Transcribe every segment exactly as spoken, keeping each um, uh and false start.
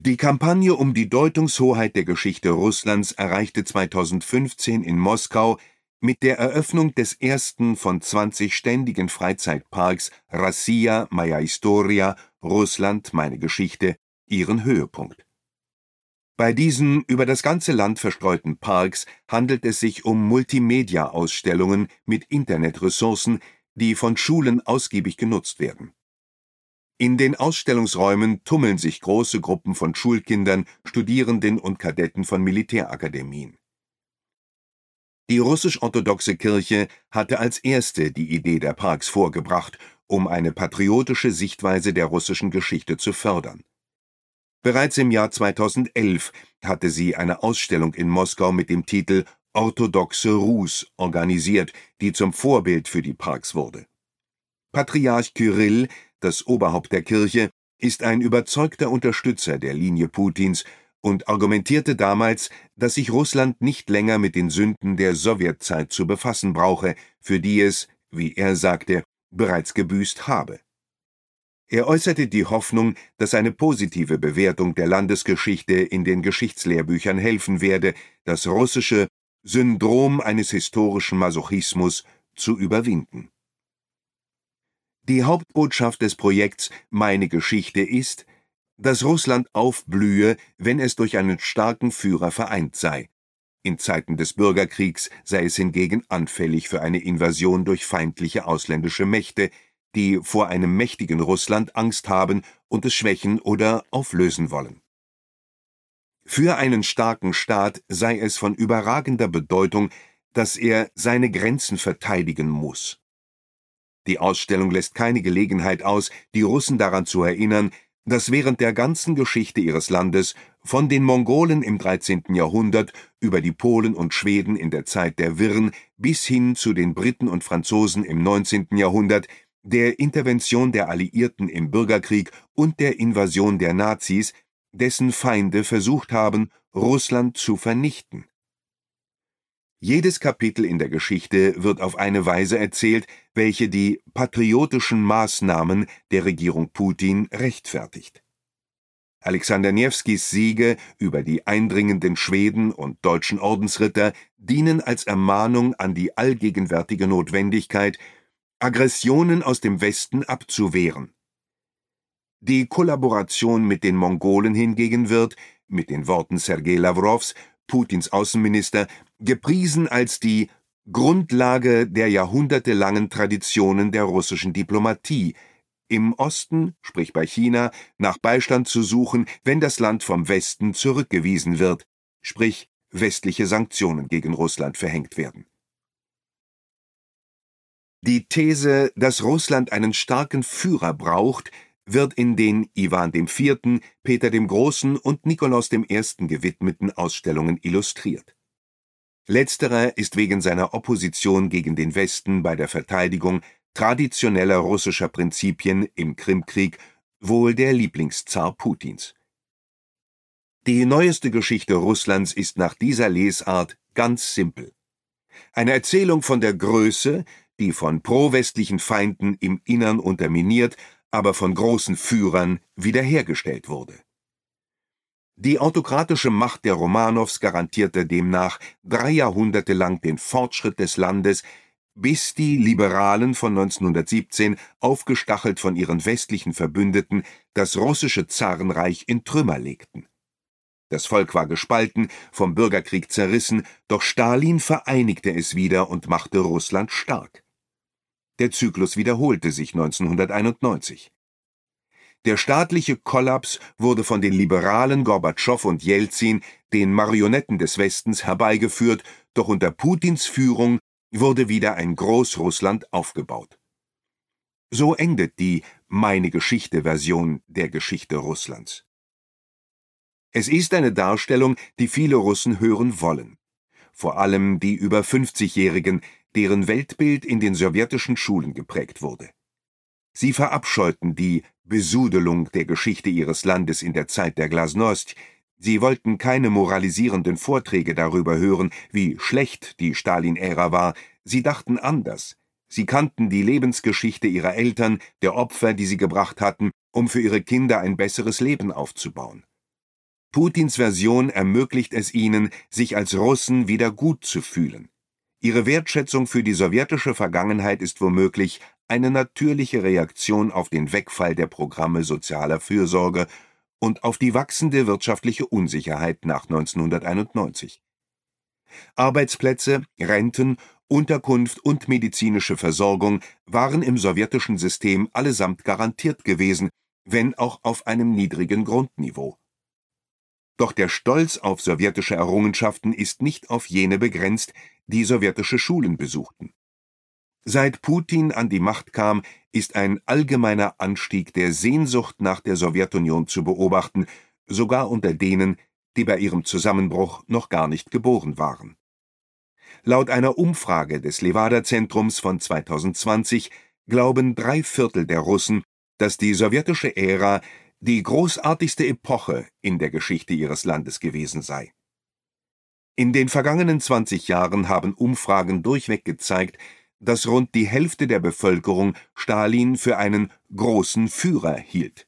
Die Kampagne um die Deutungshoheit der Geschichte Russlands erreichte zweitausendfünfzehn in Moskau mit der Eröffnung des ersten von zwanzig ständigen Freizeitparks Rossiya Moja Historia – Russland, meine Geschichte ihren Höhepunkt. Bei diesen über das ganze Land verstreuten Parks handelt es sich um Multimedia-Ausstellungen mit Internetressourcen, die von Schulen ausgiebig genutzt werden. In den Ausstellungsräumen tummeln sich große Gruppen von Schulkindern, Studierenden und Kadetten von Militärakademien. Die russisch-orthodoxe Kirche hatte als erste die Idee der Parks vorgebracht, um eine patriotische Sichtweise der russischen Geschichte zu fördern. Bereits im Jahr zweitausendelf hatte sie eine Ausstellung in Moskau mit dem Titel »Orthodoxe Rus« organisiert, die zum Vorbild für die Parks wurde. Patriarch Kyrill, das Oberhaupt der Kirche, ist ein überzeugter Unterstützer der Linie Putins und argumentierte damals, dass sich Russland nicht länger mit den Sünden der Sowjetzeit zu befassen brauche, für die es, wie er sagte, bereits gebüßt habe. Er äußerte die Hoffnung, dass eine positive Bewertung der Landesgeschichte in den Geschichtslehrbüchern helfen werde, das russische Syndrom eines historischen Masochismus zu überwinden. Die Hauptbotschaft des Projekts »Meine Geschichte« ist, dass Russland aufblühe, wenn es durch einen starken Führer vereint sei. In Zeiten des Bürgerkriegs sei es hingegen anfällig für eine Invasion durch feindliche ausländische Mächte, die vor einem mächtigen Russland Angst haben und es schwächen oder auflösen wollen. Für einen starken Staat sei es von überragender Bedeutung, dass er seine Grenzen verteidigen muss. Die Ausstellung lässt keine Gelegenheit aus, die Russen daran zu erinnern, dass während der ganzen Geschichte ihres Landes, von den Mongolen im dreizehnten Jahrhundert über die Polen und Schweden in der Zeit der Wirren bis hin zu den Briten und Franzosen im neunzehnten Jahrhundert, der Intervention der Alliierten im Bürgerkrieg und der Invasion der Nazis, dessen Feinde versucht haben, Russland zu vernichten. Jedes Kapitel in der Geschichte wird auf eine Weise erzählt, welche die patriotischen Maßnahmen der Regierung Putin rechtfertigt. Alexander Newskis Siege über die eindringenden Schweden und deutschen Ordensritter dienen als Ermahnung an die allgegenwärtige Notwendigkeit, Aggressionen aus dem Westen abzuwehren. Die Kollaboration mit den Mongolen hingegen wird, mit den Worten Sergei Lawrows, Putins Außenminister, gepriesen als die Grundlage der jahrhundertelangen Traditionen der russischen Diplomatie, im Osten, sprich bei China, nach Beistand zu suchen, wenn das Land vom Westen zurückgewiesen wird, sprich westliche Sanktionen gegen Russland verhängt werden. Die These, dass Russland einen starken Führer braucht, wird in den Iwan der Vierte., Peter dem Großen und Nikolaus der Erste. Gewidmeten Ausstellungen illustriert. Letzterer ist wegen seiner Opposition gegen den Westen bei der Verteidigung traditioneller russischer Prinzipien im Krimkrieg wohl der Lieblingszar Putins. Die neueste Geschichte Russlands ist nach dieser Lesart ganz simpel. Eine Erzählung von der Größe, die von prowestlichen Feinden im Innern unterminiert, aber von großen Führern wiederhergestellt wurde. Die autokratische Macht der Romanows garantierte demnach drei Jahrhunderte lang den Fortschritt des Landes, bis die Liberalen von neunzehnhundertsiebzehn, aufgestachelt von ihren westlichen Verbündeten, das russische Zarenreich in Trümmer legten. Das Volk war gespalten, vom Bürgerkrieg zerrissen, doch Stalin vereinigte es wieder und machte Russland stark. Der Zyklus wiederholte sich neunzehnhunderteinundneunzig. Der staatliche Kollaps wurde von den Liberalen Gorbatschow und Jelzin, den Marionetten des Westens, herbeigeführt, doch unter Putins Führung wurde wieder ein Großrussland aufgebaut. So endet die »Meine Geschichte«-Version der Geschichte Russlands. Es ist eine Darstellung, die viele Russen hören wollen. Vor allem die über fünfzigjährigen, deren Weltbild in den sowjetischen Schulen geprägt wurde. Sie verabscheuten die Besudelung der Geschichte ihres Landes in der Zeit der Glasnost. Sie wollten keine moralisierenden Vorträge darüber hören, wie schlecht die Stalin-Ära war. Sie dachten anders. Sie kannten die Lebensgeschichte ihrer Eltern, der Opfer, die sie gebracht hatten, um für ihre Kinder ein besseres Leben aufzubauen. Putins Version ermöglicht es ihnen, sich als Russen wieder gut zu fühlen. Ihre Wertschätzung für die sowjetische Vergangenheit ist womöglich eine natürliche Reaktion auf den Wegfall der Programme sozialer Fürsorge und auf die wachsende wirtschaftliche Unsicherheit nach neunzehnhunderteinundneunzig. Arbeitsplätze, Renten, Unterkunft und medizinische Versorgung waren im sowjetischen System allesamt garantiert gewesen, wenn auch auf einem niedrigen Grundniveau. Doch der Stolz auf sowjetische Errungenschaften ist nicht auf jene begrenzt, die sowjetische Schulen besuchten. Seit Putin an die Macht kam, ist ein allgemeiner Anstieg der Sehnsucht nach der Sowjetunion zu beobachten, sogar unter denen, die bei ihrem Zusammenbruch noch gar nicht geboren waren. Laut einer Umfrage des Levada-Zentrums von zweitausendzwanzig glauben drei Viertel der Russen, dass die sowjetische Ära die großartigste Epoche in der Geschichte ihres Landes gewesen sei. In den vergangenen zwanzig Jahren haben Umfragen durchweg gezeigt, dass rund die Hälfte der Bevölkerung Stalin für einen großen Führer hielt.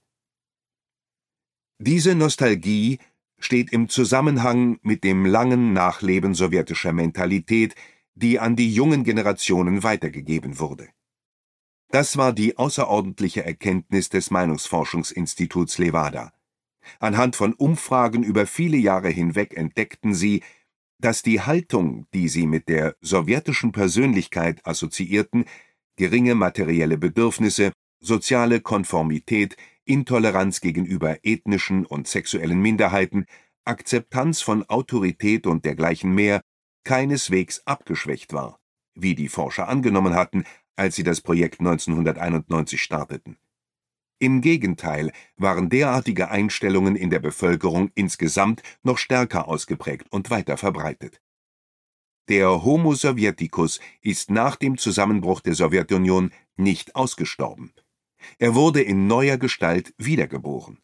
Diese Nostalgie steht im Zusammenhang mit dem langen Nachleben sowjetischer Mentalität, die an die jungen Generationen weitergegeben wurde. Das war die außerordentliche Erkenntnis des Meinungsforschungsinstituts Levada. Anhand von Umfragen über viele Jahre hinweg entdeckten sie, dass die Haltung, die sie mit der sowjetischen Persönlichkeit assoziierten, geringe materielle Bedürfnisse, soziale Konformität, Intoleranz gegenüber ethnischen und sexuellen Minderheiten, Akzeptanz von Autorität und dergleichen mehr, keineswegs abgeschwächt war, wie die Forscher angenommen hatten, als sie das Projekt neunzehnhunderteinundneunzig starteten. Im Gegenteil waren derartige Einstellungen in der Bevölkerung insgesamt noch stärker ausgeprägt und weiter verbreitet. Der Homo Sovieticus ist nach dem Zusammenbruch der Sowjetunion nicht ausgestorben. Er wurde in neuer Gestalt wiedergeboren.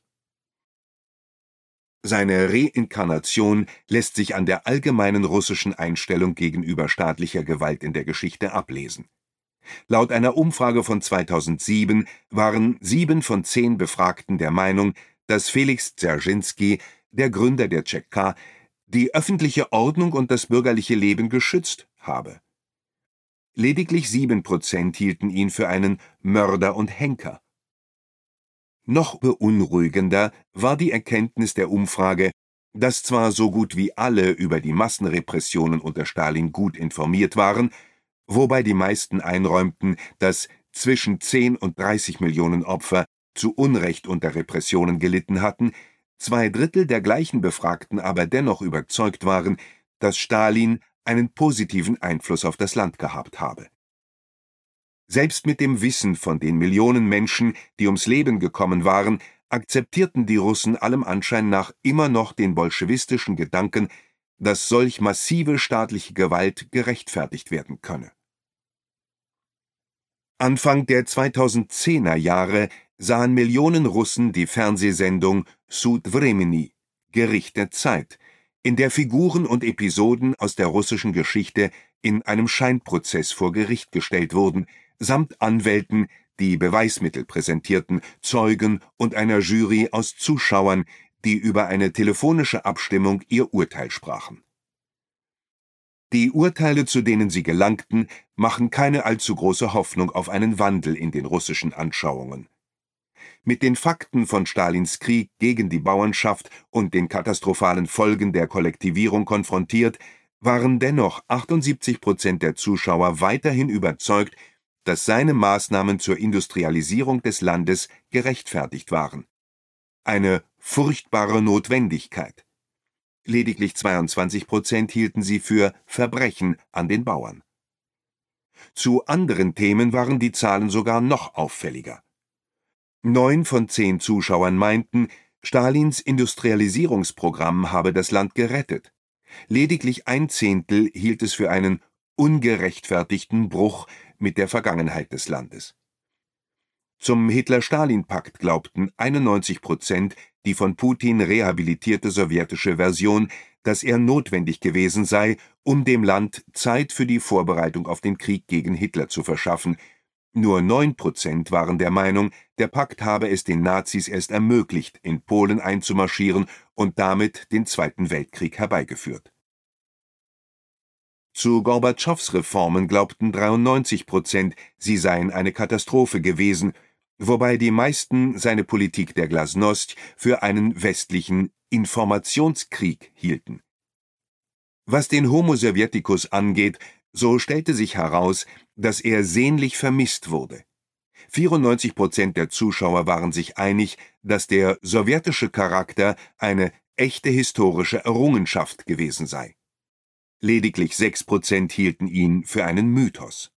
Seine Reinkarnation lässt sich an der allgemeinen russischen Einstellung gegenüber staatlicher Gewalt in der Geschichte ablesen. Laut einer Umfrage von zweitausendsieben waren sieben von zehn Befragten der Meinung, dass Felix Dzerzhinsky, der Gründer der Tscheka, die öffentliche Ordnung und das bürgerliche Leben geschützt habe. Lediglich sieben Prozent hielten ihn für einen Mörder und Henker. Noch beunruhigender war die Erkenntnis der Umfrage, dass zwar so gut wie alle über die Massenrepressionen unter Stalin gut informiert waren, wobei die meisten einräumten, dass zwischen zehn und dreißig Millionen Opfer zu Unrecht unter Repressionen gelitten hatten, zwei Drittel der gleichen Befragten aber dennoch überzeugt waren, dass Stalin einen positiven Einfluss auf das Land gehabt habe. Selbst mit dem Wissen von den Millionen Menschen, die ums Leben gekommen waren, akzeptierten die Russen allem Anschein nach immer noch den bolschewistischen Gedanken, dass solch massive staatliche Gewalt gerechtfertigt werden könne. Anfang der zweitausendzehner Jahre sahen Millionen Russen die Fernsehsendung Sud Vremeni, Gericht der Zeit, in der Figuren und Episoden aus der russischen Geschichte in einem Scheinprozess vor Gericht gestellt wurden, samt Anwälten, die Beweismittel präsentierten, Zeugen und einer Jury aus Zuschauern, die über eine telefonische Abstimmung ihr Urteil sprachen. Die Urteile, zu denen sie gelangten, machen keine allzu große Hoffnung auf einen Wandel in den russischen Anschauungen. Mit den Fakten von Stalins Krieg gegen die Bauernschaft und den katastrophalen Folgen der Kollektivierung konfrontiert, waren dennoch achtundsiebzig Prozent der Zuschauer weiterhin überzeugt, dass seine Maßnahmen zur Industrialisierung des Landes gerechtfertigt waren. Eine furchtbare Notwendigkeit. Lediglich zweiundzwanzig Prozent hielten sie für Verbrechen an den Bauern. Zu anderen Themen waren die Zahlen sogar noch auffälliger. Neun von zehn Zuschauern meinten, Stalins Industrialisierungsprogramm habe das Land gerettet. Lediglich ein Zehntel hielt es für einen ungerechtfertigten Bruch mit der Vergangenheit des Landes. Zum Hitler-Stalin-Pakt glaubten einundneunzig Prozent, die von Putin rehabilitierte sowjetische Version, dass er notwendig gewesen sei, um dem Land Zeit für die Vorbereitung auf den Krieg gegen Hitler zu verschaffen, Nur neun Prozent waren der Meinung, der Pakt habe es den Nazis erst ermöglicht, in Polen einzumarschieren und damit den Zweiten Weltkrieg herbeigeführt. Zu Gorbatschows Reformen glaubten dreiundneunzig Prozent, sie seien eine Katastrophe gewesen, wobei die meisten seine Politik der Glasnost für einen westlichen Informationskrieg hielten. Was den Homo Sovieticus angeht, so stellte sich heraus, dass er sehnlich vermisst wurde. vierundneunzig Prozent der Zuschauer waren sich einig, dass der sowjetische Charakter eine echte historische Errungenschaft gewesen sei. Lediglich sechs Prozent hielten ihn für einen Mythos.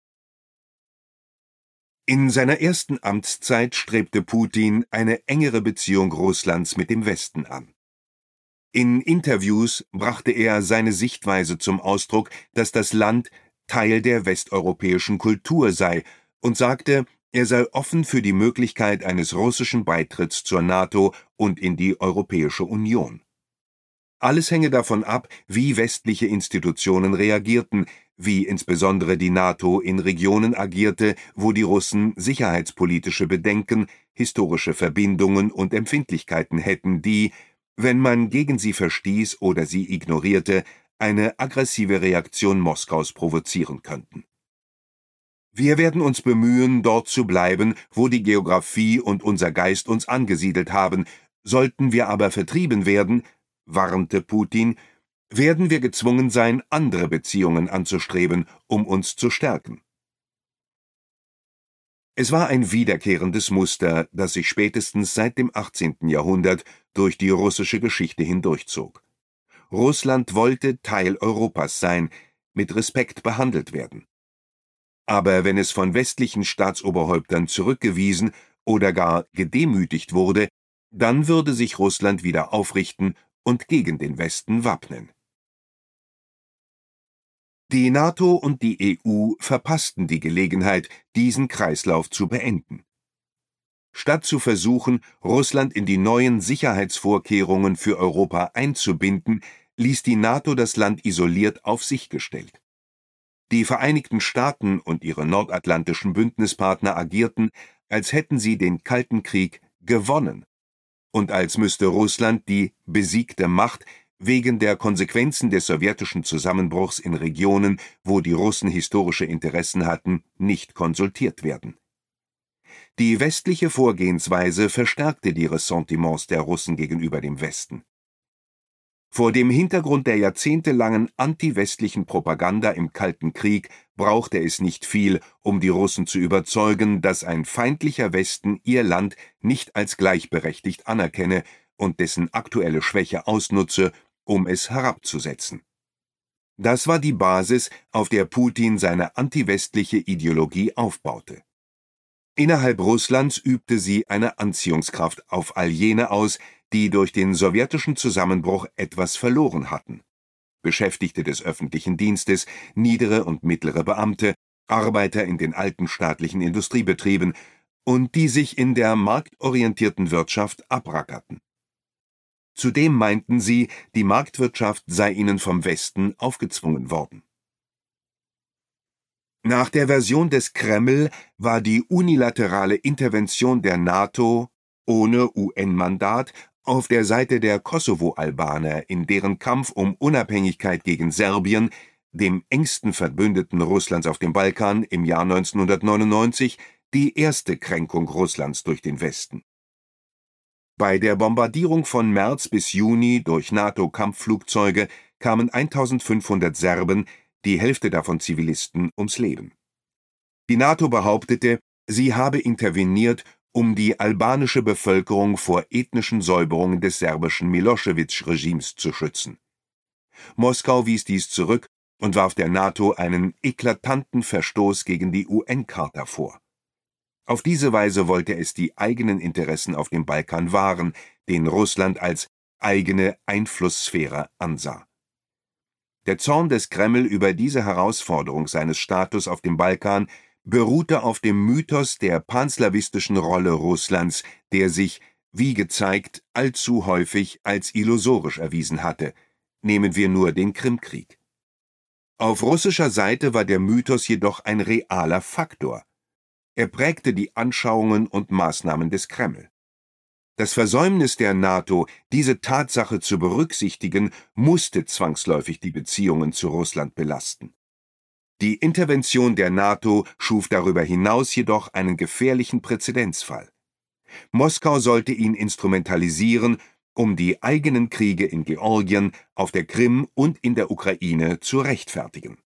In seiner ersten Amtszeit strebte Putin eine engere Beziehung Russlands mit dem Westen an. In Interviews brachte er seine Sichtweise zum Ausdruck, dass das Land Teil der westeuropäischen Kultur sei und sagte, er sei offen für die Möglichkeit eines russischen Beitritts zur NATO und in die Europäische Union. Alles hänge davon ab, wie westliche Institutionen reagierten, wie insbesondere die NATO in Regionen agierte, wo die Russen sicherheitspolitische Bedenken, historische Verbindungen und Empfindlichkeiten hätten, die, wenn man gegen sie verstieß oder sie ignorierte, eine aggressive Reaktion Moskaus provozieren könnten. Wir werden uns bemühen, dort zu bleiben, wo die Geographie und unser Geist uns angesiedelt haben. Sollten wir aber vertrieben werden, warnte Putin, werden wir gezwungen sein, andere Beziehungen anzustreben, um uns zu stärken. Es war ein wiederkehrendes Muster, das sich spätestens seit dem achtzehnten Jahrhundert durch die russische Geschichte hindurchzog. Russland wollte Teil Europas sein, mit Respekt behandelt werden. Aber wenn es von westlichen Staatsoberhäuptern zurückgewiesen oder gar gedemütigt wurde, dann würde sich Russland wieder aufrichten und gegen den Westen wappnen. Die NATO und die E U verpassten die Gelegenheit, diesen Kreislauf zu beenden. Statt zu versuchen, Russland in die neuen Sicherheitsvorkehrungen für Europa einzubinden, ließ die NATO das Land isoliert auf sich gestellt. Die Vereinigten Staaten und ihre nordatlantischen Bündnispartner agierten, als hätten sie den Kalten Krieg gewonnen und als müsste Russland, die besiegte Macht, wegen der Konsequenzen des sowjetischen Zusammenbruchs in Regionen, wo die Russen historische Interessen hatten, nicht konsultiert werden. Die westliche Vorgehensweise verstärkte die Ressentiments der Russen gegenüber dem Westen. Vor dem Hintergrund der jahrzehntelangen anti-westlichen Propaganda im Kalten Krieg brauchte es nicht viel, um die Russen zu überzeugen, dass ein feindlicher Westen ihr Land nicht als gleichberechtigt anerkenne und dessen aktuelle Schwäche ausnutze, um es herabzusetzen. Das war die Basis, auf der Putin seine antiwestliche Ideologie aufbaute. Innerhalb Russlands übte sie eine Anziehungskraft auf all jene aus, die durch den sowjetischen Zusammenbruch etwas verloren hatten. Beschäftigte des öffentlichen Dienstes, niedere und mittlere Beamte, Arbeiter in den alten staatlichen Industriebetrieben und die sich in der marktorientierten Wirtschaft abrackerten. Zudem meinten sie, die Marktwirtschaft sei ihnen vom Westen aufgezwungen worden. Nach der Version des Kreml war die unilaterale Intervention der NATO ohne U N-Mandat auf der Seite der Kosovo-Albaner in deren Kampf um Unabhängigkeit gegen Serbien, dem engsten Verbündeten Russlands auf dem Balkan, im Jahr neunzehnhundertneunundneunzig die erste Kränkung Russlands durch den Westen. Bei der Bombardierung von März bis Juni durch NATO-Kampfflugzeuge kamen eintausendfünfhundert Serben, die Hälfte davon Zivilisten, ums Leben. Die NATO behauptete, sie habe interveniert, um die albanische Bevölkerung vor ethnischen Säuberungen des serbischen Milosevic-Regimes zu schützen. Moskau wies dies zurück und warf der NATO einen eklatanten Verstoß gegen die U N-Charta vor. Auf diese Weise wollte es die eigenen Interessen auf dem Balkan wahren, den Russland als eigene Einflusssphäre ansah. Der Zorn des Kreml über diese Herausforderung seines Status auf dem Balkan beruhte auf dem Mythos der panslawistischen Rolle Russlands, der sich, wie gezeigt, allzu häufig als illusorisch erwiesen hatte. Nehmen wir nur den Krimkrieg. Auf russischer Seite war der Mythos jedoch ein realer Faktor. Er prägte die Anschauungen und Maßnahmen des Kreml. Das Versäumnis der NATO, diese Tatsache zu berücksichtigen, musste zwangsläufig die Beziehungen zu Russland belasten. Die Intervention der NATO schuf darüber hinaus jedoch einen gefährlichen Präzedenzfall. Moskau sollte ihn instrumentalisieren, um die eigenen Kriege in Georgien, auf der Krim und in der Ukraine zu rechtfertigen.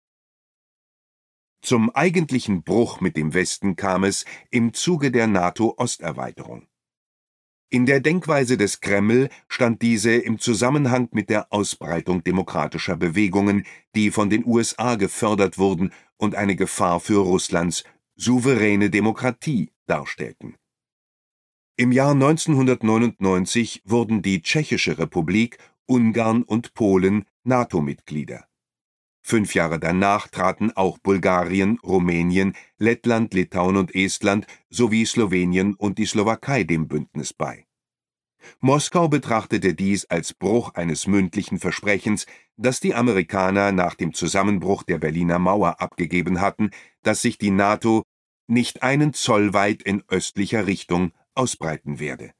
Zum eigentlichen Bruch mit dem Westen kam es im Zuge der NATO-Osterweiterung. In der Denkweise des Kreml stand diese im Zusammenhang mit der Ausbreitung demokratischer Bewegungen, die von den U S A gefördert wurden und eine Gefahr für Russlands souveräne Demokratie darstellten. Im Jahr neunzehnhundertneunundneunzig wurden die Tschechische Republik, Ungarn und Polen NATO-Mitglieder. Fünf Jahre danach traten auch Bulgarien, Rumänien, Lettland, Litauen und Estland sowie Slowenien und die Slowakei dem Bündnis bei. Moskau betrachtete dies als Bruch eines mündlichen Versprechens, das die Amerikaner nach dem Zusammenbruch der Berliner Mauer abgegeben hatten, dass sich die NATO nicht einen Zoll weit in östlicher Richtung ausbreiten werde.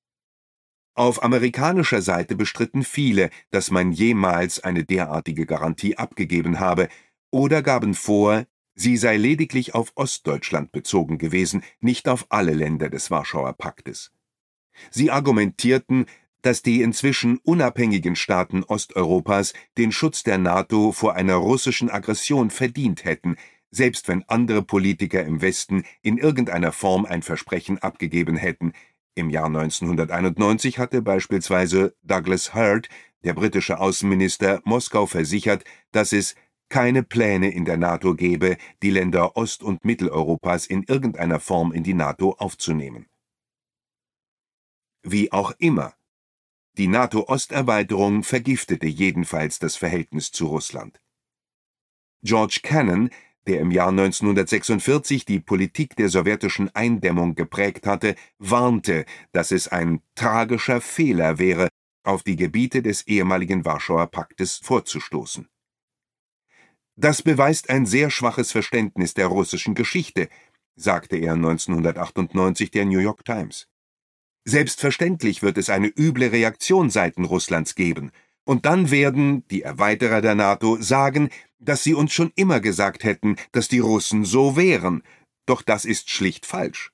Auf amerikanischer Seite bestritten viele, dass man jemals eine derartige Garantie abgegeben habe, oder gaben vor, sie sei lediglich auf Ostdeutschland bezogen gewesen, nicht auf alle Länder des Warschauer Paktes. Sie argumentierten, dass die inzwischen unabhängigen Staaten Osteuropas den Schutz der NATO vor einer russischen Aggression verdient hätten, selbst wenn andere Politiker im Westen in irgendeiner Form ein Versprechen abgegeben hätten. Im Jahr neunzehnhunderteinundneunzig hatte beispielsweise Douglas Hurd, der britische Außenminister, Moskau versichert, dass es keine Pläne in der NATO gebe, die Länder Ost- und Mitteleuropas in irgendeiner Form in die NATO aufzunehmen. Wie auch immer, die NATO-Osterweiterung vergiftete jedenfalls das Verhältnis zu Russland. George Kennan, der im Jahr neunzehnhundertsechsundvierzig die Politik der sowjetischen Eindämmung geprägt hatte, warnte, dass es ein tragischer Fehler wäre, auf die Gebiete des ehemaligen Warschauer Paktes vorzustoßen. Das beweist ein sehr schwaches Verständnis der russischen Geschichte, sagte er neunzehnhundertachtundneunzig der New York Times. Selbstverständlich wird es eine üble Reaktion seitens Russlands geben, und dann werden die Erweiterer der NATO sagen, dass sie uns schon immer gesagt hätten, dass die Russen so wären, doch das ist schlicht falsch.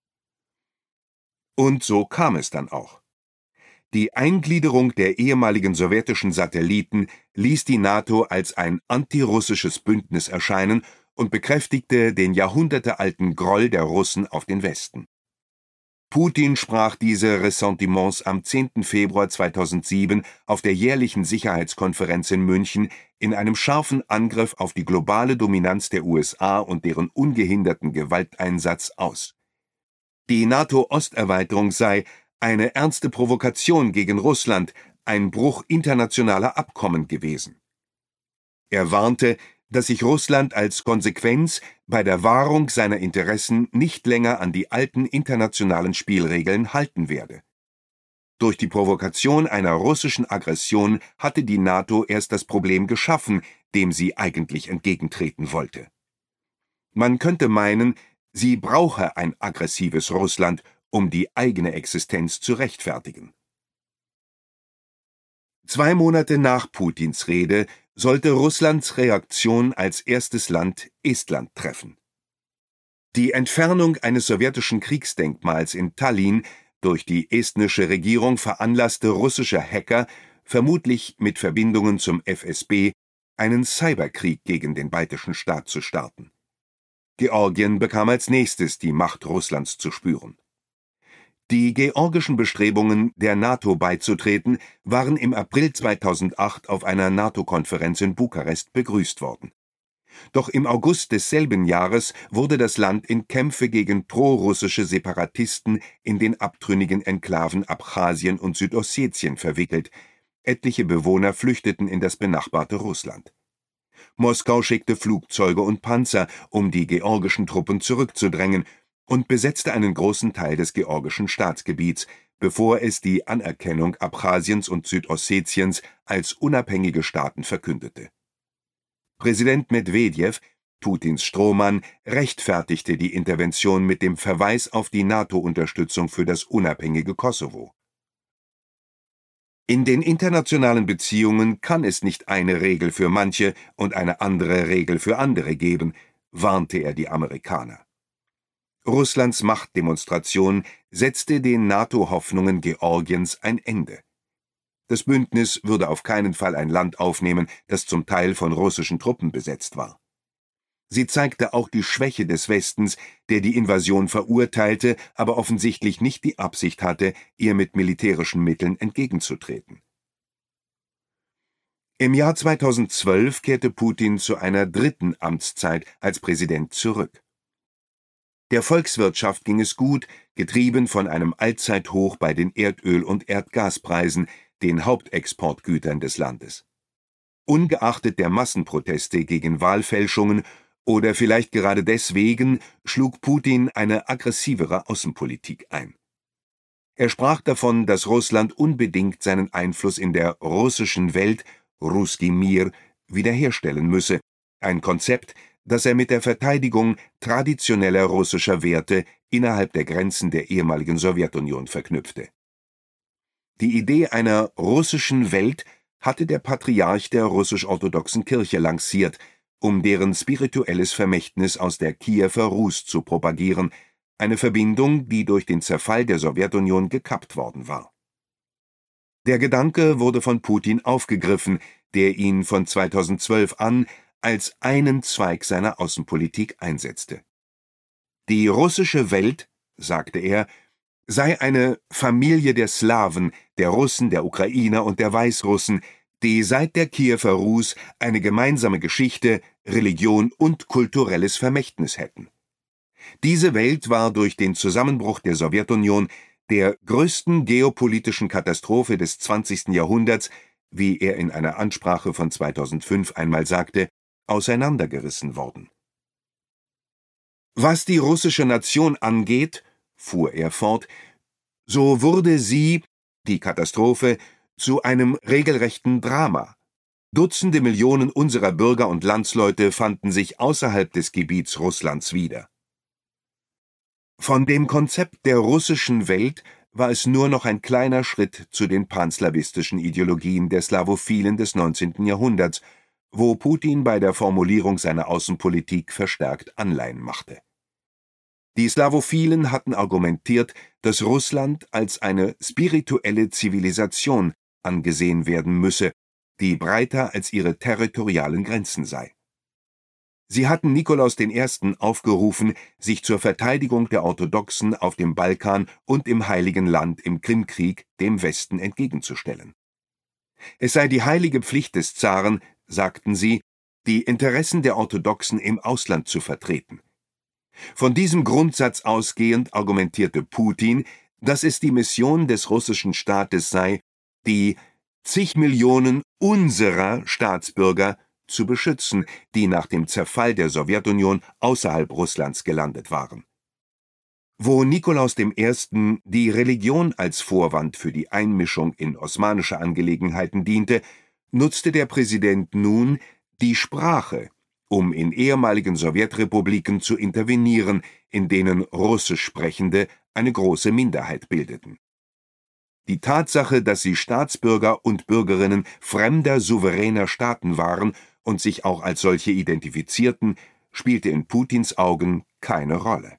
Und so kam es dann auch. Die Eingliederung der ehemaligen sowjetischen Satelliten ließ die NATO als ein antirussisches Bündnis erscheinen und bekräftigte den jahrhundertealten Groll der Russen auf den Westen. Putin sprach diese Ressentiments am zehnten Februar zweitausendsieben auf der jährlichen Sicherheitskonferenz in München in einem scharfen Angriff auf die globale Dominanz der U S A und deren ungehinderten Gewalteinsatz aus. Die NATO-Osterweiterung sei eine ernste Provokation gegen Russland, ein Bruch internationaler Abkommen gewesen. Er warnte, dass sich Russland als Konsequenz bei der Wahrung seiner Interessen nicht länger an die alten internationalen Spielregeln halten werde. Durch die Provokation einer russischen Aggression hatte die NATO erst das Problem geschaffen, dem sie eigentlich entgegentreten wollte. Man könnte meinen, sie brauche ein aggressives Russland, um die eigene Existenz zu rechtfertigen. Zwei Monate nach Putins Rede sollte Russlands Reaktion als erstes Land Estland treffen. Die Entfernung eines sowjetischen Kriegsdenkmals in Tallinn durch die estnische Regierung veranlasste russische Hacker, vermutlich mit Verbindungen zum F S B, einen Cyberkrieg gegen den baltischen Staat zu starten. Georgien bekam als nächstes die Macht Russlands zu spüren. Die georgischen Bestrebungen, der NATO beizutreten, waren im April zweitausendacht auf einer NATO-Konferenz in Bukarest begrüßt worden. Doch im August desselben Jahres wurde das Land in Kämpfe gegen prorussische Separatisten in den abtrünnigen Enklaven Abchasien und Südossetien verwickelt. Etliche Bewohner flüchteten in das benachbarte Russland. Moskau schickte Flugzeuge und Panzer, um die georgischen Truppen zurückzudrängen, und besetzte einen großen Teil des georgischen Staatsgebiets, bevor es die Anerkennung Abchasiens und Südossetiens als unabhängige Staaten verkündete. Präsident Medwedew Putins Strohmann rechtfertigte die Intervention mit dem Verweis auf die NATO-Unterstützung für das unabhängige Kosovo. In den internationalen Beziehungen kann es nicht eine Regel für manche und eine andere Regel für andere geben, warnte er die Amerikaner. Russlands Machtdemonstration setzte den NATO-Hoffnungen Georgiens ein Ende. Das Bündnis würde auf keinen Fall ein Land aufnehmen, das zum Teil von russischen Truppen besetzt war. Sie zeigte auch die Schwäche des Westens, der die Invasion verurteilte, aber offensichtlich nicht die Absicht hatte, ihr mit militärischen Mitteln entgegenzutreten. Im Jahr zweitausendzwölf kehrte Putin zu einer dritten Amtszeit als Präsident zurück. Der Volkswirtschaft ging es gut, getrieben von einem Allzeithoch bei den Erdöl- und Erdgaspreisen, den Hauptexportgütern des Landes. Ungeachtet der Massenproteste gegen Wahlfälschungen oder vielleicht gerade deswegen schlug Putin eine aggressivere Außenpolitik ein. Er sprach davon, dass Russland unbedingt seinen Einfluss in der russischen Welt, Russki Mir, wiederherstellen müsse, ein Konzept, das er mit der Verteidigung traditioneller russischer Werte innerhalb der Grenzen der ehemaligen Sowjetunion verknüpfte. Die Idee einer russischen Welt hatte der Patriarch der russisch-orthodoxen Kirche lanciert, um deren spirituelles Vermächtnis aus der Kiewer Rus zu propagieren, eine Verbindung, die durch den Zerfall der Sowjetunion gekappt worden war. Der Gedanke wurde von Putin aufgegriffen, der ihn von zweitausendzwölf an als einen Zweig seiner Außenpolitik einsetzte. Die russische Welt, sagte er, sei eine Familie der Slawen, der Russen, der Ukrainer und der Weißrussen, die seit der Kiewer Rus eine gemeinsame Geschichte, Religion und kulturelles Vermächtnis hätten. Diese Welt war durch den Zusammenbruch der Sowjetunion, der größten geopolitischen Katastrophe des zwanzigsten Jahrhunderts, wie er in einer Ansprache von zweitausendfünf einmal sagte, auseinandergerissen worden. Was die russische Nation angeht, fuhr er fort, so wurde sie, die Katastrophe, zu einem regelrechten Drama. Dutzende Millionen unserer Bürger und Landsleute fanden sich außerhalb des Gebiets Russlands wieder. Von dem Konzept der russischen Welt war es nur noch ein kleiner Schritt zu den panslawistischen Ideologien der Slawophilen des neunzehnten Jahrhunderts, wo Putin bei der Formulierung seiner Außenpolitik verstärkt Anleihen machte. Die Slawophilen hatten argumentiert, dass Russland als eine spirituelle Zivilisation angesehen werden müsse, die breiter als ihre territorialen Grenzen sei. Sie hatten Nikolaus der Erste aufgerufen, sich zur Verteidigung der Orthodoxen auf dem Balkan und im Heiligen Land im Krimkrieg dem Westen entgegenzustellen. Es sei die heilige Pflicht des Zaren, sagten sie, die Interessen der Orthodoxen im Ausland zu vertreten. Von diesem Grundsatz ausgehend argumentierte Putin, dass es die Mission des russischen Staates sei, die zig Millionen unserer Staatsbürger zu beschützen, die nach dem Zerfall der Sowjetunion außerhalb Russlands gelandet waren. Wo Nikolaus der Erste die Religion als Vorwand für die Einmischung in osmanische Angelegenheiten diente, nutzte der Präsident nun die Sprache, um in ehemaligen Sowjetrepubliken zu intervenieren, in denen Russisch Sprechende eine große Minderheit bildeten. Die Tatsache, dass sie Staatsbürger und Bürgerinnen fremder souveräner Staaten waren und sich auch als solche identifizierten, spielte in Putins Augen keine Rolle.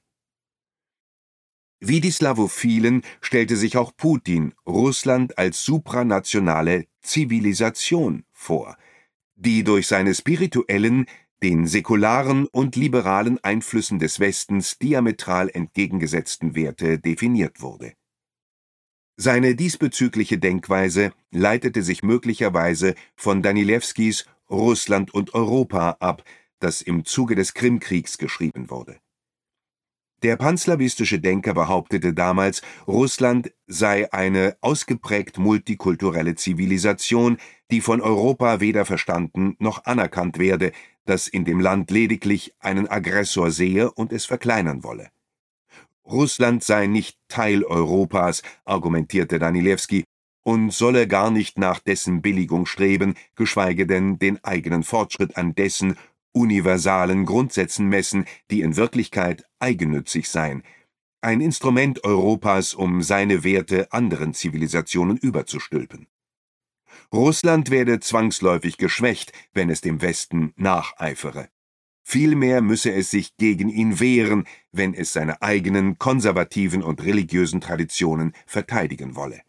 Wie die Slawophilen stellte sich auch Putin Russland als supranationale Zivilisation vor, die durch seine spirituellen, den säkularen und liberalen Einflüssen des Westens diametral entgegengesetzten Werte definiert wurde. Seine diesbezügliche Denkweise leitete sich möglicherweise von Danilewskis Russland und Europa ab, das im Zuge des Krimkriegs geschrieben wurde. Der panslawistische Denker behauptete damals, Russland sei eine ausgeprägt multikulturelle Zivilisation, die von Europa weder verstanden noch anerkannt werde, das in dem Land lediglich einen Aggressor sehe und es verkleinern wolle. Russland sei nicht Teil Europas, argumentierte Danilewski, und solle gar nicht nach dessen Billigung streben, geschweige denn den eigenen Fortschritt an dessen universalen Grundsätzen messen, die in Wirklichkeit eigennützig seien, ein Instrument Europas, um seine Werte anderen Zivilisationen überzustülpen. Russland werde zwangsläufig geschwächt, wenn es dem Westen nacheifere. Vielmehr müsse es sich gegen ihn wehren, wenn es seine eigenen konservativen und religiösen Traditionen verteidigen wolle.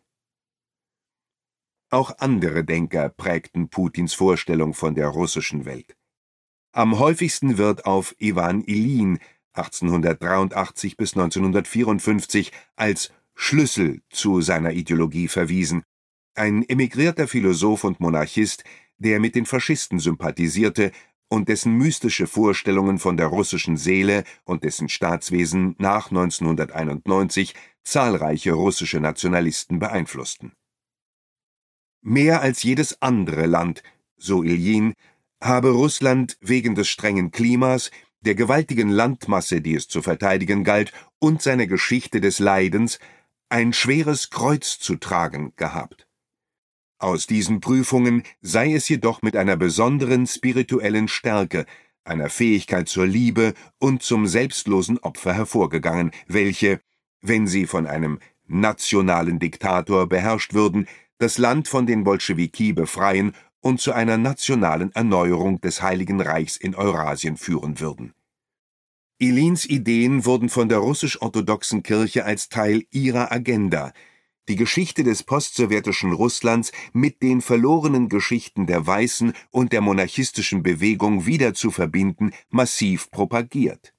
Auch andere Denker prägten Putins Vorstellung von der russischen Welt. Am häufigsten wird auf Iwan Ilin achtzehnhundertdreiundachtzig bis neunzehnhundertvierundfünfzig als Schlüssel zu seiner Ideologie verwiesen, ein emigrierter Philosoph und Monarchist, der mit den Faschisten sympathisierte und dessen mystische Vorstellungen von der russischen Seele und dessen Staatswesen nach neunzehnhunderteinundneunzig zahlreiche russische Nationalisten beeinflussten. Mehr als jedes andere Land, so Iljin, habe Russland wegen des strengen Klimas, der gewaltigen Landmasse, die es zu verteidigen galt, und seiner Geschichte des Leidens ein schweres Kreuz zu tragen gehabt. Aus diesen Prüfungen sei es jedoch mit einer besonderen spirituellen Stärke, einer Fähigkeit zur Liebe und zum selbstlosen Opfer hervorgegangen, welche, wenn sie von einem nationalen Diktator beherrscht würden, das Land von den Bolschewiki befreien und zu einer nationalen Erneuerung des Heiligen Reichs in Eurasien führen würden. Ilins Ideen wurden von der russisch-orthodoxen Kirche als Teil ihrer Agenda, die Geschichte des postsowjetischen Russlands mit den verlorenen Geschichten der Weißen und der monarchistischen Bewegung wieder zu verbinden, massiv propagiert.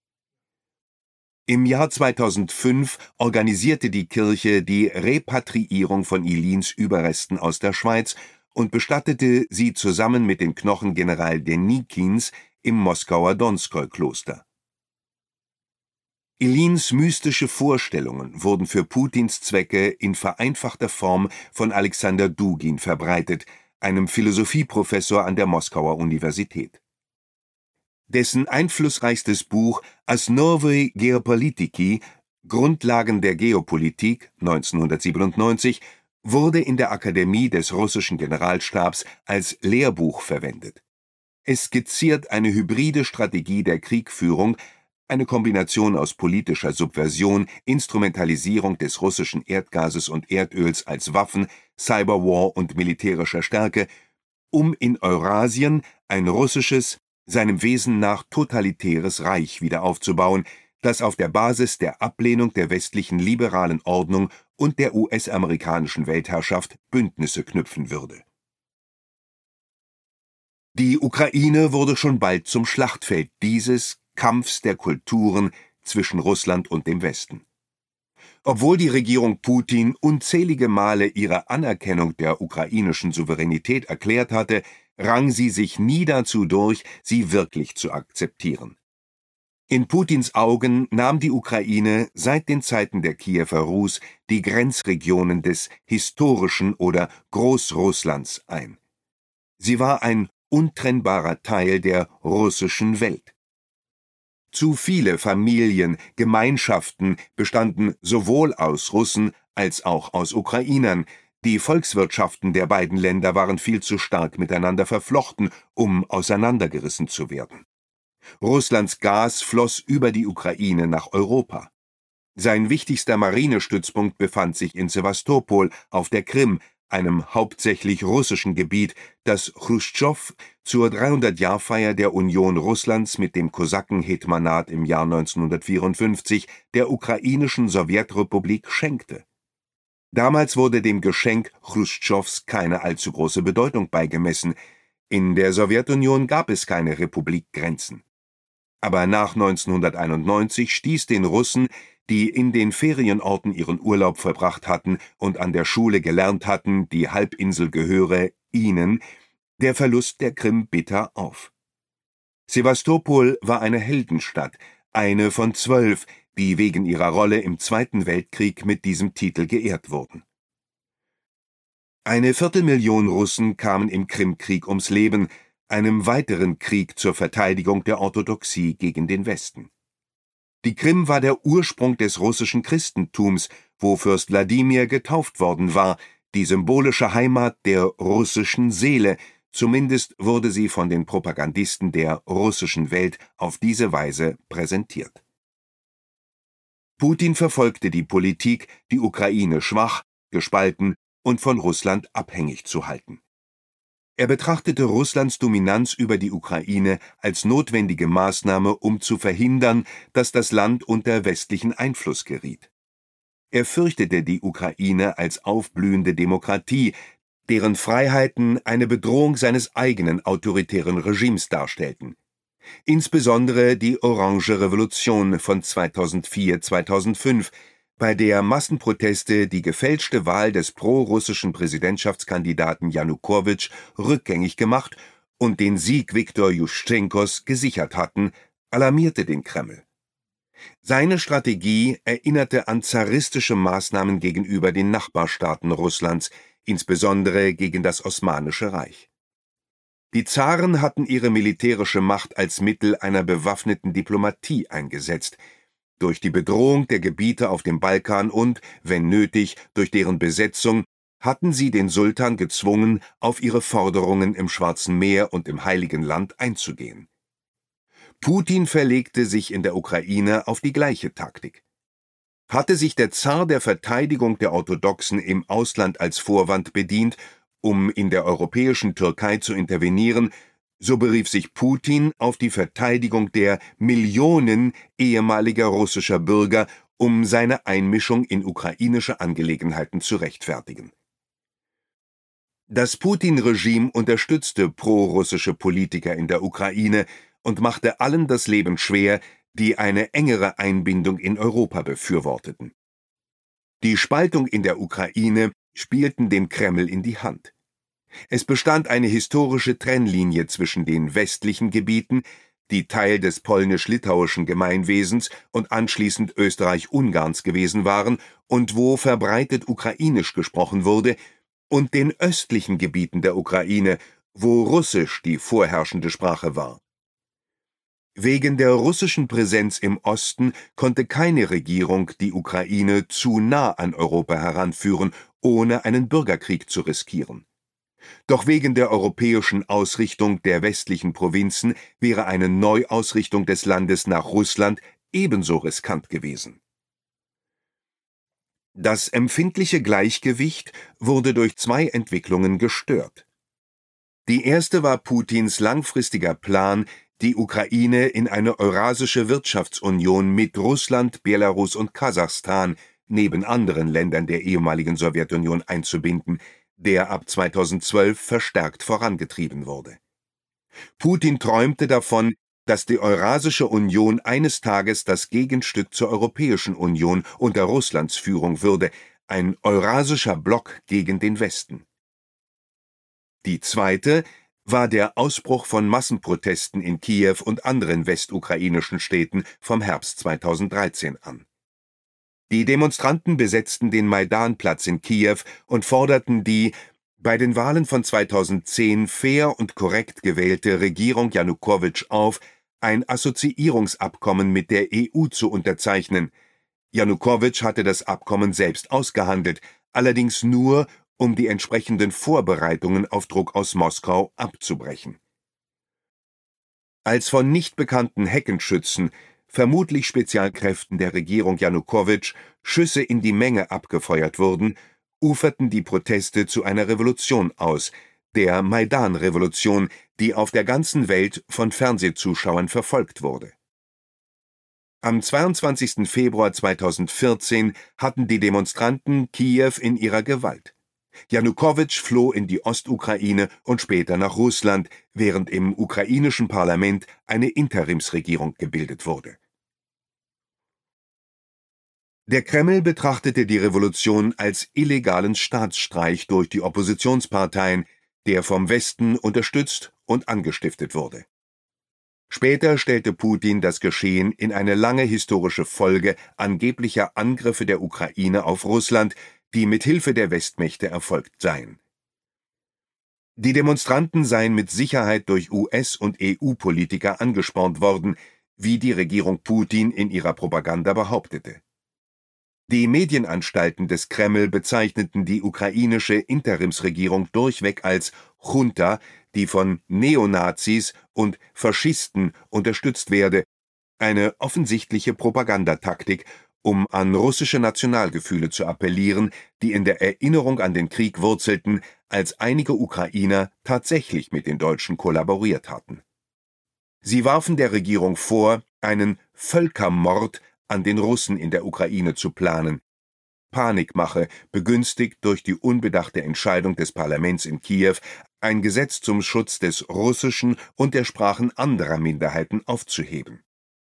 Im Jahr zweitausendfünf organisierte die Kirche die Repatriierung von Ilins Überresten aus der Schweiz und bestattete sie zusammen mit den Knochen General Denikins im Moskauer Donskoi-Kloster. Ilins mystische Vorstellungen wurden für Putins Zwecke in vereinfachter Form von Alexander Dugin verbreitet, einem Philosophieprofessor an der Moskauer Universität. Dessen einflussreichstes Buch Osnovy Geopolitiki, Grundlagen der Geopolitik neunzehnhundertsiebenundneunzig, wurde in der Akademie des russischen Generalstabs als Lehrbuch verwendet. Es skizziert eine hybride Strategie der Kriegführung, eine Kombination aus politischer Subversion, Instrumentalisierung des russischen Erdgases und Erdöls als Waffen, Cyberwar und militärischer Stärke, um in Eurasien ein russisches, seinem Wesen nach totalitäres Reich wieder aufzubauen, das auf der Basis der Ablehnung der westlichen liberalen Ordnung und der U S-amerikanischen Weltherrschaft Bündnisse knüpfen würde. Die Ukraine wurde schon bald zum Schlachtfeld dieses Kampfs der Kulturen zwischen Russland und dem Westen. Obwohl die Regierung Putin unzählige Male ihre Anerkennung der ukrainischen Souveränität erklärt hatte, rang sie sich nie dazu durch, sie wirklich zu akzeptieren. In Putins Augen nahm die Ukraine seit den Zeiten der Kiewer Rus die Grenzregionen des historischen oder Großrusslands ein. Sie war ein untrennbarer Teil der russischen Welt. Zu viele Familien, Gemeinschaften bestanden sowohl aus Russen als auch aus Ukrainern. Die Volkswirtschaften der beiden Länder waren viel zu stark miteinander verflochten, um auseinandergerissen zu werden. Russlands Gas floss über die Ukraine nach Europa. Sein wichtigster Marinestützpunkt befand sich in Sewastopol auf der Krim, einem hauptsächlich russischen Gebiet, das Chruschtschow zur dreihundert-Jahr-Feier der Union Russlands mit dem Kosakenhetmanat im Jahr neunzehnhundertvierundfünfzig der ukrainischen Sowjetrepublik schenkte. Damals wurde dem Geschenk Chruschtschows keine allzu große Bedeutung beigemessen. In der Sowjetunion gab es keine Republikgrenzen. Aber nach neunzehnhunderteinundneunzig stieß den Russen, die in den Ferienorten ihren Urlaub verbracht hatten und an der Schule gelernt hatten, die Halbinsel gehöre ihnen, der Verlust der Krim bitter auf. Sewastopol war eine Heldenstadt, eine von zwölf, die wegen ihrer Rolle im Zweiten Weltkrieg mit diesem Titel geehrt wurden. Eine Viertelmillion Russen kamen im Krimkrieg ums Leben, einem weiteren Krieg zur Verteidigung der Orthodoxie gegen den Westen. Die Krim war der Ursprung des russischen Christentums, wo Fürst Wladimir getauft worden war, die symbolische Heimat der russischen Seele, Zumindest wurde sie von den Propagandisten der russischen Welt auf diese Weise präsentiert. Putin verfolgte die Politik, die Ukraine schwach, gespalten und von Russland abhängig zu halten. Er betrachtete Russlands Dominanz über die Ukraine als notwendige Maßnahme, um zu verhindern, dass das Land unter westlichen Einfluss geriet. Er fürchtete die Ukraine als aufblühende Demokratie, deren Freiheiten eine Bedrohung seines eigenen autoritären Regimes darstellten. Insbesondere die Orange Revolution von zweitausendvier zweitausendfünf, bei der Massenproteste die gefälschte Wahl des pro-russischen Präsidentschaftskandidaten Janukowitsch rückgängig gemacht und den Sieg Viktor Juschtschenkos gesichert hatten, alarmierte den Kreml. Seine Strategie erinnerte an zaristische Maßnahmen gegenüber den Nachbarstaaten Russlands, insbesondere gegen das Osmanische Reich. Die Zaren hatten ihre militärische Macht als Mittel einer bewaffneten Diplomatie eingesetzt, durch die Bedrohung der Gebiete auf dem Balkan und, wenn nötig, durch deren Besetzung, hatten sie den Sultan gezwungen, auf ihre Forderungen im Schwarzen Meer und im Heiligen Land einzugehen. Putin verlegte sich in der Ukraine auf die gleiche Taktik. Hatte sich der Zar der Verteidigung der Orthodoxen im Ausland als Vorwand bedient, um in der europäischen Türkei zu intervenieren, so berief sich Putin auf die Verteidigung der Millionen ehemaliger russischer Bürger, um seine Einmischung in ukrainische Angelegenheiten zu rechtfertigen. Das Putin-Regime unterstützte pro-russische Politiker in der Ukraine und machte allen das Leben schwer, die eine engere Einbindung in Europa befürworteten. Die Spaltung in der Ukraine spielten dem Kreml in die Hand. Es bestand eine historische Trennlinie zwischen den westlichen Gebieten, die Teil des polnisch-litauischen Gemeinwesens und anschließend Österreich-Ungarns gewesen waren und wo verbreitet ukrainisch gesprochen wurde, und den östlichen Gebieten der Ukraine, wo Russisch die vorherrschende Sprache war. Wegen der russischen Präsenz im Osten konnte keine Regierung die Ukraine zu nah an Europa heranführen, ohne einen Bürgerkrieg zu riskieren. Doch wegen der europäischen Ausrichtung der westlichen Provinzen wäre eine Neuausrichtung des Landes nach Russland ebenso riskant gewesen. Das empfindliche Gleichgewicht wurde durch zwei Entwicklungen gestört. Die erste war Putins langfristiger Plan, die Ukraine in eine Eurasische Wirtschaftsunion mit Russland, Belarus und Kasachstan neben anderen Ländern der ehemaligen Sowjetunion einzubinden, der ab zweitausendzwölf verstärkt vorangetrieben wurde. Putin träumte davon, dass die Eurasische Union eines Tages das Gegenstück zur Europäischen Union unter Russlands Führung würde, ein eurasischer Block gegen den Westen. Die zweite war der Ausbruch von Massenprotesten in Kiew und anderen westukrainischen Städten vom Herbst zweitausenddreizehn an. Die Demonstranten besetzten den Maidanplatz in Kiew und forderten die bei den Wahlen von zweitausendzehn fair und korrekt gewählte Regierung Janukowitsch auf, ein Assoziierungsabkommen mit der E U zu unterzeichnen. Janukowitsch hatte das Abkommen selbst ausgehandelt, allerdings nur, um die entsprechenden Vorbereitungen auf Druck aus Moskau abzubrechen. Als von nicht bekannten Heckenschützen, vermutlich Spezialkräften der Regierung Janukowitsch, Schüsse in die Menge abgefeuert wurden, uferten die Proteste zu einer Revolution aus, der Maidan-Revolution, die auf der ganzen Welt von Fernsehzuschauern verfolgt wurde. Am zweiundzwanzigsten Februar zweitausendvierzehn hatten die Demonstranten Kiew in ihrer Gewalt. Janukowitsch floh in die Ostukraine und später nach Russland, während im ukrainischen Parlament eine Interimsregierung gebildet wurde. Der Kreml betrachtete die Revolution als illegalen Staatsstreich durch die Oppositionsparteien, der vom Westen unterstützt und angestiftet wurde. Später stellte Putin das Geschehen in eine lange historische Folge angeblicher Angriffe der Ukraine auf Russland, die mit Hilfe der Westmächte erfolgt seien. Die Demonstranten seien mit Sicherheit durch U S- und E U-Politiker angespornt worden, wie die Regierung Putin in ihrer Propaganda behauptete. Die Medienanstalten des Kreml bezeichneten die ukrainische Interimsregierung durchweg als Junta, die von Neonazis und Faschisten unterstützt werde, eine offensichtliche Propagandataktik, um an russische Nationalgefühle zu appellieren, die in der Erinnerung an den Krieg wurzelten, als einige Ukrainer tatsächlich mit den Deutschen kollaboriert hatten. Sie warfen der Regierung vor, einen Völkermord an den Russen in der Ukraine zu planen. Panikmache, begünstigt durch die unbedachte Entscheidung des Parlaments in Kiew, ein Gesetz zum Schutz des Russischen und der Sprachen anderer Minderheiten aufzuheben.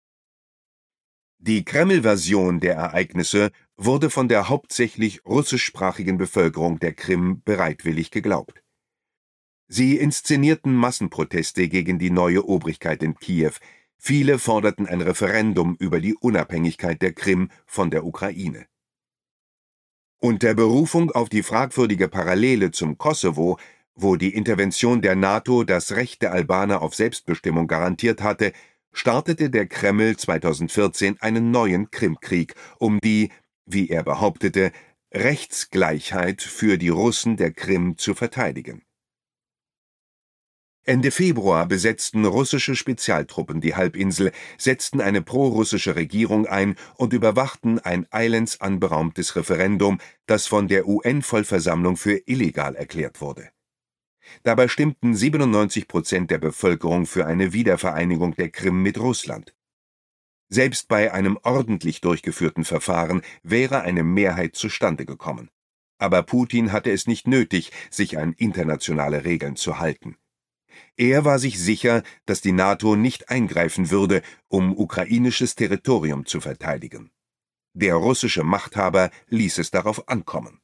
Die Kreml-Version der Ereignisse wurde von der hauptsächlich russischsprachigen Bevölkerung der Krim bereitwillig geglaubt. Sie inszenierten Massenproteste gegen die neue Obrigkeit in Kiew. Viele forderten ein Referendum über die Unabhängigkeit der Krim von der Ukraine. Unter Berufung auf die fragwürdige Parallele zum Kosovo, wo die Intervention der NATO das Recht der Albaner auf Selbstbestimmung garantiert hatte, startete der Kreml zweitausendvierzehn einen neuen Krimkrieg, um die, wie er behauptete, Rechtsgleichheit für die Russen der Krim zu verteidigen. Ende Februar besetzten russische Spezialtruppen die Halbinsel, setzten eine prorussische Regierung ein und überwachten ein eilends anberaumtes Referendum, das von der U N-Vollversammlung für illegal erklärt wurde. Dabei stimmten siebenundneunzig Prozent der Bevölkerung für eine Wiedervereinigung der Krim mit Russland. Selbst bei einem ordentlich durchgeführten Verfahren wäre eine Mehrheit zustande gekommen. Aber Putin hatte es nicht nötig, sich an internationale Regeln zu halten. Er war sich sicher, dass die NATO nicht eingreifen würde, um ukrainisches Territorium zu verteidigen. Der russische Machthaber ließ es darauf ankommen.